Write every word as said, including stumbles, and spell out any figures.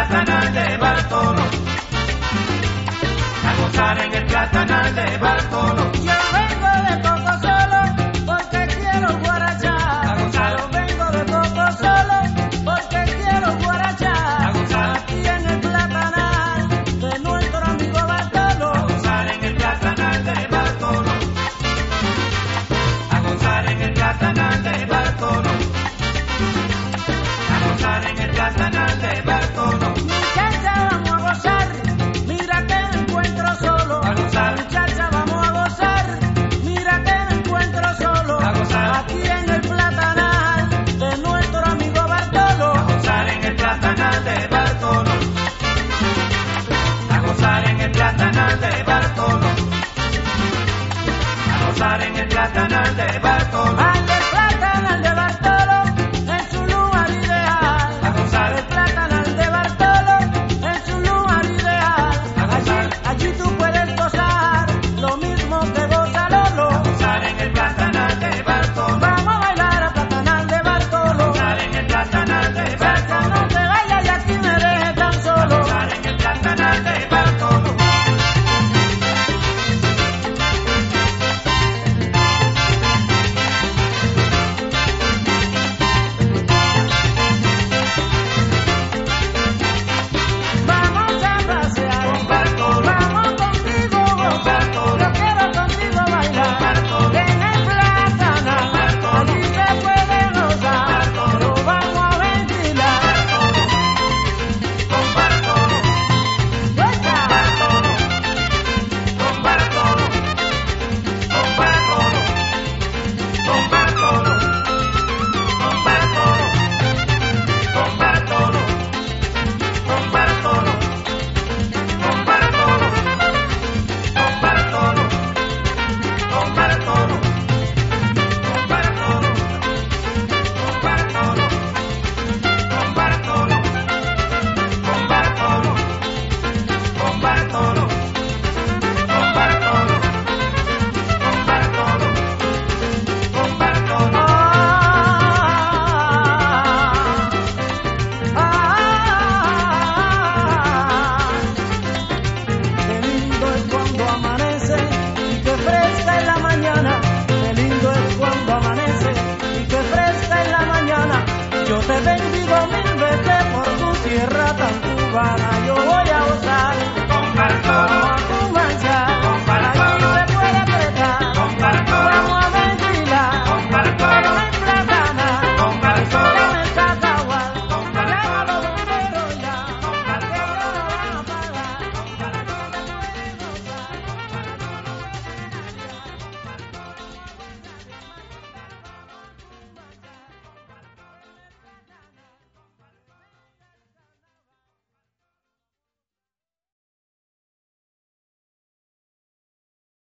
platanal de Bartolo, a gozar en el platanal de Bartolo. Yo vengo de Coco solo porque quiero guarachar. A gozar. Yo vengo de Coco solo porque quiero guarachar. A gozar. Aquí en el platanal de nuestro amigo Bartolo. A gozar en el platanal de Bartolo, a gozar en el platanal de Bartolo, a gozar en el platanal de Bartolo. Muchacha, vamos a gozar, mira que me encuentro solo. A gozar. Muchacha, vamos a gozar, mira que me encuentro solo. A gozar. Aquí en el platanal de nuestro amigo Bartolo. A gozar en el platanal de Bartolo, a gozar en el platanal de Bartolo, a gozar en el platanal de Bartolo. Al del platanal de Bartolo en su lugar ideal. A gozar. El platanal de Bartolo en su lugar ideal. A gozar. Allí, allí tú puedes gozar lo mismo que goza Lolo. A gozar en el platanal de Bartolo, Vamos a bailar al platanal de a Bartolo. gozar en el platanal de Chacha, Bartolo, no te vayas y aquí me dejes tan a solo. gozar en el platanal de Bartolo. Vamos a pasear. Con Bartolo, Vamos contigo. con Bartolo, Yo quiero contigo con bailar. Bartolo, En el platanal, Bartolo. allí se puede gozar, Bartolo. pero vamos a ventilar. Bartolo, con Bartolo, Goza. Bartolo, con Bartolo, con Bartolo, con Bartolo, con Bartolo, con Bartolo, con Bartolo, con Bartolo, con Bartolo, con Bartolo, con Bartolo, con Bartolo, con Bartolo, con Bartolo, con Bartolo, con Bartolo, con Bartolo, con Bartolo. Qué lindo es cuando amanece y que fresca en la mañana. Qué lindo es cuando amanece y que fresca en la mañana. Yo te bendigo mil veces por tu tierra tan cubana. Yo voy